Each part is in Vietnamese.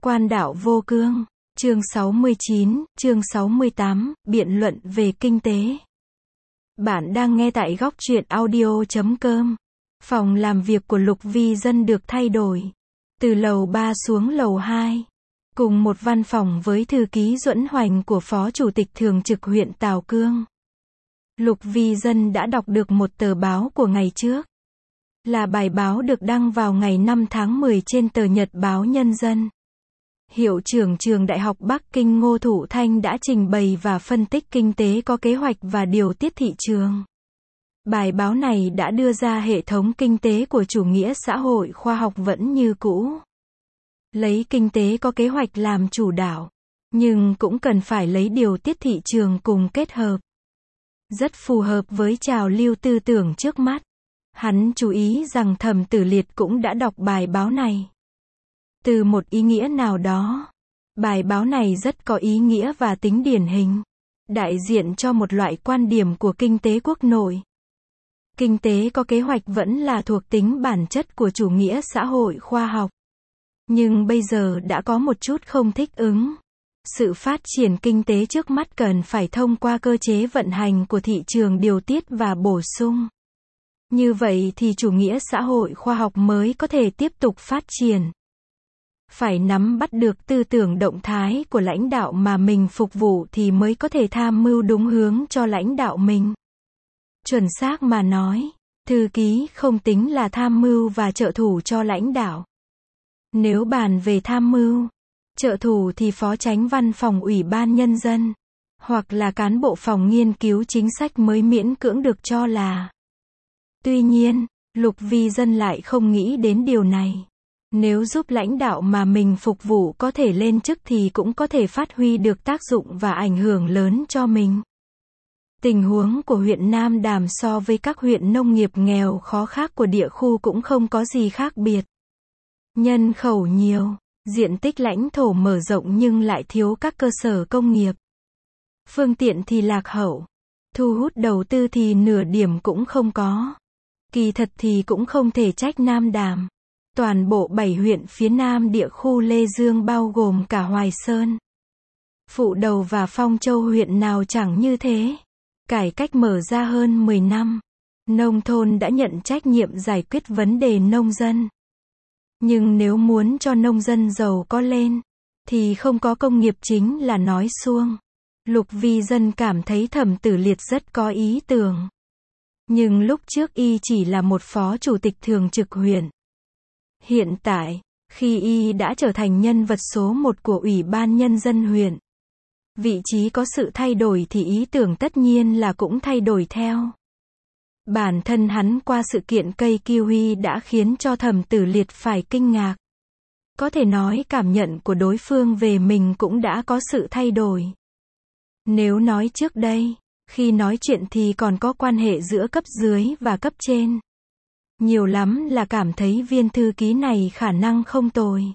Quan đạo vô cương, chương 69, chương 68, biện luận về kinh tế. Bạn đang nghe tại góc truyện audio.com. Phòng làm việc của Lục Vi Dân được thay đổi. Từ lầu 3 xuống lầu 2. Cùng một văn phòng với thư ký Duẫn Hoành của Phó Chủ tịch Thường trực huyện Tào Cương. Lục Vi Dân đã đọc được một tờ báo của ngày trước. Là bài báo được đăng vào ngày 5 tháng 10 trên tờ Nhật báo Nhân dân. Hiệu trưởng trường Đại học Bắc Kinh Ngô Thụ Thanh đã trình bày và phân tích kinh tế có kế hoạch và điều tiết thị trường. Bài báo này đã đưa ra hệ thống kinh tế của chủ nghĩa xã hội khoa học vẫn như cũ. Lấy kinh tế có kế hoạch làm chủ đạo, nhưng cũng cần phải lấy điều tiết thị trường cùng kết hợp. Rất phù hợp với trào lưu tư tưởng trước mắt. Hắn chú ý rằng Thẩm Tử Liệt cũng đã đọc bài báo này. Từ một ý nghĩa nào đó, bài báo này rất có ý nghĩa và tính điển hình, đại diện cho một loại quan điểm của kinh tế quốc nội. Kinh tế có kế hoạch vẫn là thuộc tính bản chất của chủ nghĩa xã hội khoa học. Nhưng bây giờ đã có một chút không thích ứng. Sự phát triển kinh tế trước mắt cần phải thông qua cơ chế vận hành của thị trường điều tiết và bổ sung. Như vậy thì chủ nghĩa xã hội khoa học mới có thể tiếp tục phát triển. Phải nắm bắt được tư tưởng động thái của lãnh đạo mà mình phục vụ thì mới có thể tham mưu đúng hướng cho lãnh đạo mình. Chuẩn xác mà nói, thư ký không tính là tham mưu và trợ thủ cho lãnh đạo. Nếu bàn về tham mưu, trợ thủ thì phó chánh văn phòng Ủy ban Nhân dân, hoặc là cán bộ phòng nghiên cứu chính sách mới miễn cưỡng được cho là. Tuy nhiên, Lục Vi Dân lại không nghĩ đến điều này. Nếu giúp lãnh đạo mà mình phục vụ có thể lên chức thì cũng có thể phát huy được tác dụng và ảnh hưởng lớn cho mình. Tình huống của huyện Nam Đàm so với các huyện nông nghiệp nghèo khó khác của địa khu cũng không có gì khác biệt. Nhân khẩu nhiều, diện tích lãnh thổ mở rộng nhưng lại thiếu các cơ sở công nghiệp. Phương tiện thì lạc hậu, thu hút đầu tư thì nửa điểm cũng không có. Kỳ thật thì cũng không thể trách Nam Đàm. Toàn bộ 7 huyện phía Nam địa khu Lê Dương bao gồm cả Hoài Sơn, Phụ Đầu và Phong Châu huyện nào chẳng như thế. Cải cách mở ra hơn 10 năm, nông thôn đã nhận trách nhiệm giải quyết vấn đề nông dân. Nhưng nếu muốn cho nông dân giàu có lên, thì không có công nghiệp chính là nói suông. Lục Vi Dân cảm thấy Thẩm Tử Liệt rất có ý tưởng. Nhưng lúc trước y chỉ là một phó chủ tịch thường trực huyện. Hiện tại, khi y đã trở thành nhân vật số 1 của Ủy ban Nhân dân huyện, vị trí có sự thay đổi thì ý tưởng tất nhiên là cũng thay đổi theo. Bản thân hắn qua sự kiện cây kiwi đã khiến cho Thẩm Tử Liệt phải kinh ngạc. Có thể nói cảm nhận của đối phương về mình cũng đã có sự thay đổi. Nếu nói trước đây, khi nói chuyện thì còn có quan hệ giữa cấp dưới và cấp trên. Nhiều lắm là cảm thấy viên thư ký này khả năng không tồi.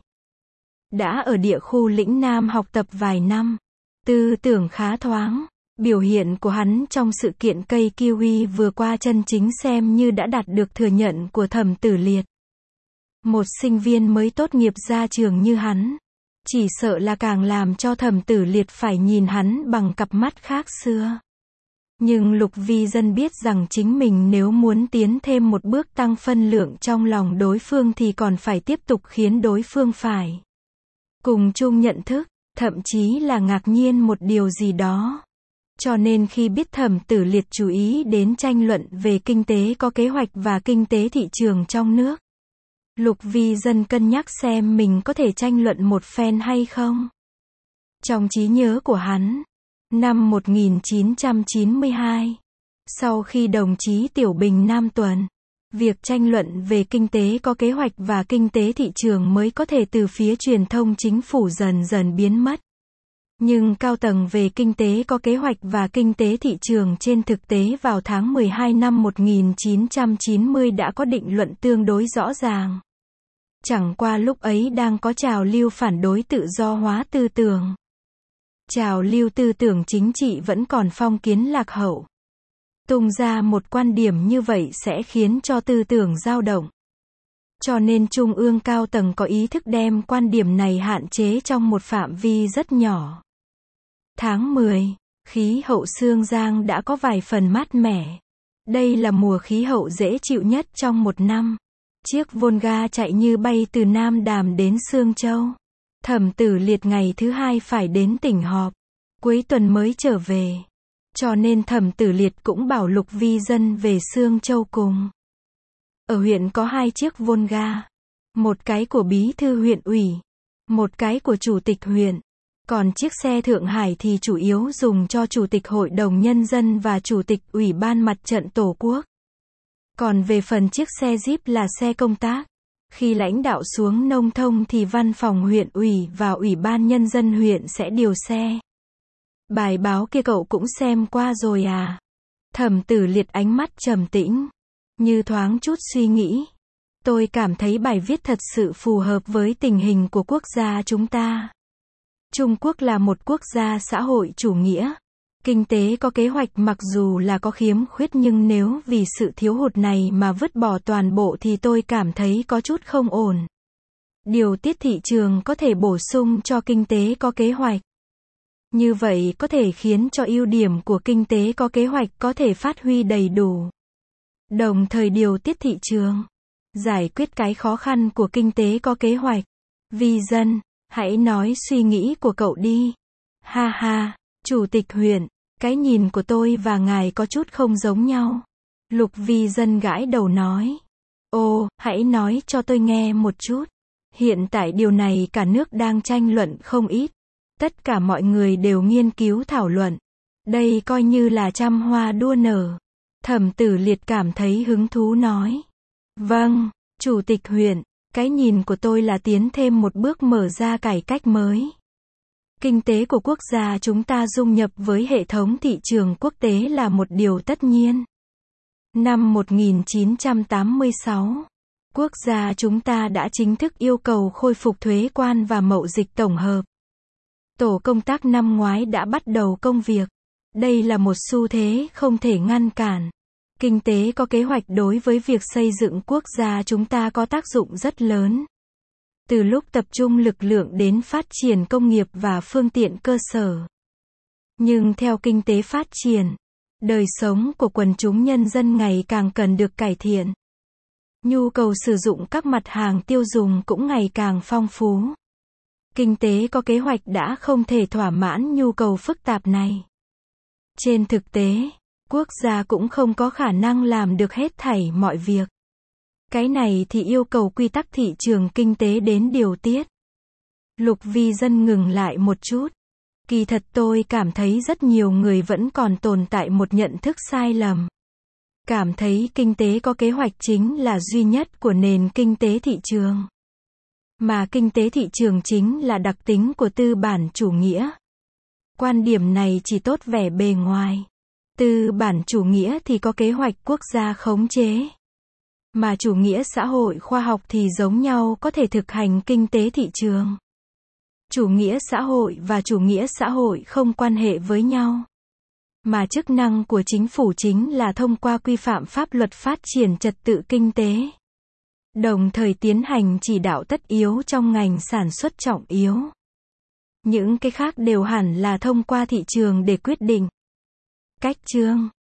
Đã ở địa khu lĩnh Nam học tập vài năm, tư tưởng khá thoáng. Biểu hiện của hắn trong sự kiện cây kiwi vừa qua chân chính xem như đã đạt được thừa nhận của Thẩm Tử Liệt. Một sinh viên mới tốt nghiệp ra trường như hắn, chỉ sợ là càng làm cho Thẩm Tử Liệt phải nhìn hắn bằng cặp mắt khác xưa. Nhưng Lục Vi Dân biết rằng chính mình nếu muốn tiến thêm một bước tăng phân lượng trong lòng đối phương thì còn phải tiếp tục khiến đối phương phải cùng chung nhận thức, thậm chí là ngạc nhiên một điều gì đó. Cho nên khi biết Thẩm Tử Liệt chú ý đến tranh luận về kinh tế có kế hoạch và kinh tế thị trường trong nước, Lục Vi Dân cân nhắc xem mình có thể tranh luận một phen hay không. Trong trí nhớ của hắn, năm 1992, sau khi đồng chí Tiểu Bình Nam Tuần, việc tranh luận về kinh tế có kế hoạch và kinh tế thị trường mới có thể từ phía truyền thông chính phủ dần dần biến mất. Nhưng cao tầng về kinh tế có kế hoạch và kinh tế thị trường trên thực tế vào tháng 12 năm 1990 đã có định luận tương đối rõ ràng. Chẳng qua lúc ấy đang có trào lưu phản đối tự do hóa tư tưởng. Trào lưu tư tưởng chính trị vẫn còn phong kiến lạc hậu. Tung ra một quan điểm như vậy sẽ khiến cho tư tưởng dao động. Cho nên trung ương cao tầng có ý thức đem quan điểm này hạn chế trong một phạm vi rất nhỏ. Tháng 10, khí hậu Xương Giang đã có vài phần mát mẻ. Đây là mùa khí hậu dễ chịu nhất trong một năm. Chiếc Volga chạy như bay từ Nam Đàm đến Sương Châu. Thẩm Tử Liệt ngày thứ hai phải đến tỉnh họp. Cuối tuần mới trở về. Cho nên Thẩm Tử Liệt cũng bảo Lục Vi Dân về Sương Châu cùng. Ở huyện có 2 chiếc Volga. Một cái của bí thư huyện ủy. Một cái của chủ tịch huyện. Còn chiếc xe Thượng Hải thì chủ yếu dùng cho chủ tịch Hội đồng Nhân dân và chủ tịch Ủy ban Mặt trận Tổ quốc. Còn về phần chiếc xe Jeep là xe công tác. Khi lãnh đạo xuống nông thôn thì văn phòng huyện ủy và Ủy ban Nhân dân huyện sẽ điều xe. Bài báo kia cậu cũng xem qua rồi à? Thẩm Tử Liệt ánh mắt trầm tĩnh. Như thoáng chút suy nghĩ. Tôi cảm thấy bài viết thật sự phù hợp với tình hình của quốc gia chúng ta. Trung Quốc là một quốc gia xã hội chủ nghĩa. Kinh tế có kế hoạch mặc dù là có khiếm khuyết nhưng nếu vì sự thiếu hụt này mà vứt bỏ toàn bộ thì tôi cảm thấy có chút không ổn. Điều tiết thị trường có thể bổ sung cho kinh tế có kế hoạch. Như vậy có thể khiến cho ưu điểm của kinh tế có kế hoạch có thể phát huy đầy đủ. Đồng thời điều tiết thị trường. Giải quyết cái khó khăn của kinh tế có kế hoạch. Vi Dân, hãy nói suy nghĩ của cậu đi. Ha ha, Chủ tịch huyện, cái nhìn của tôi và ngài có chút không giống nhau. Lục Vi Dân gãi đầu nói. Ồ, hãy nói cho tôi nghe một chút. Hiện tại điều này cả nước đang tranh luận không ít. Tất cả mọi người đều nghiên cứu thảo luận. Đây coi như là trăm hoa đua nở. Thẩm Tử Liệt cảm thấy hứng thú nói. Vâng, Chủ tịch huyện, cái nhìn của tôi là tiến thêm một bước mở ra cải cách mới. Kinh tế của quốc gia chúng ta dung nhập với hệ thống thị trường quốc tế là một điều tất nhiên. Năm 1986, quốc gia chúng ta đã chính thức yêu cầu khôi phục thuế quan và mậu dịch tổng hợp. Tổ công tác năm ngoái đã bắt đầu công việc. Đây là một xu thế không thể ngăn cản. Kinh tế có kế hoạch đối với việc xây dựng quốc gia chúng ta có tác dụng rất lớn. Từ lúc tập trung lực lượng đến phát triển công nghiệp và phương tiện cơ sở. Nhưng theo kinh tế phát triển, đời sống của quần chúng nhân dân ngày càng cần được cải thiện. Nhu cầu sử dụng các mặt hàng tiêu dùng cũng ngày càng phong phú. Kinh tế có kế hoạch đã không thể thỏa mãn nhu cầu phức tạp này. Trên thực tế, quốc gia cũng không có khả năng làm được hết thảy mọi việc. Cái này thì yêu cầu quy tắc thị trường kinh tế đến điều tiết. Lục Vi Dân ngừng lại một chút. Kỳ thật tôi cảm thấy rất nhiều người vẫn còn tồn tại một nhận thức sai lầm. Cảm thấy kinh tế có kế hoạch chính là duy nhất của nền kinh tế thị trường. Mà kinh tế thị trường chính là đặc tính của tư bản chủ nghĩa. Quan điểm này chỉ tốt vẻ bề ngoài. Tư bản chủ nghĩa thì có kế hoạch quốc gia khống chế. Mà chủ nghĩa xã hội khoa học thì giống nhau có thể thực hành kinh tế thị trường. Chủ nghĩa xã hội và chủ nghĩa xã hội không quan hệ với nhau. Mà chức năng của chính phủ chính là thông qua quy phạm pháp luật phát triển trật tự kinh tế. Đồng thời tiến hành chỉ đạo tất yếu trong ngành sản xuất trọng yếu. Những cái khác đều hẳn là thông qua thị trường để quyết định. Cách chương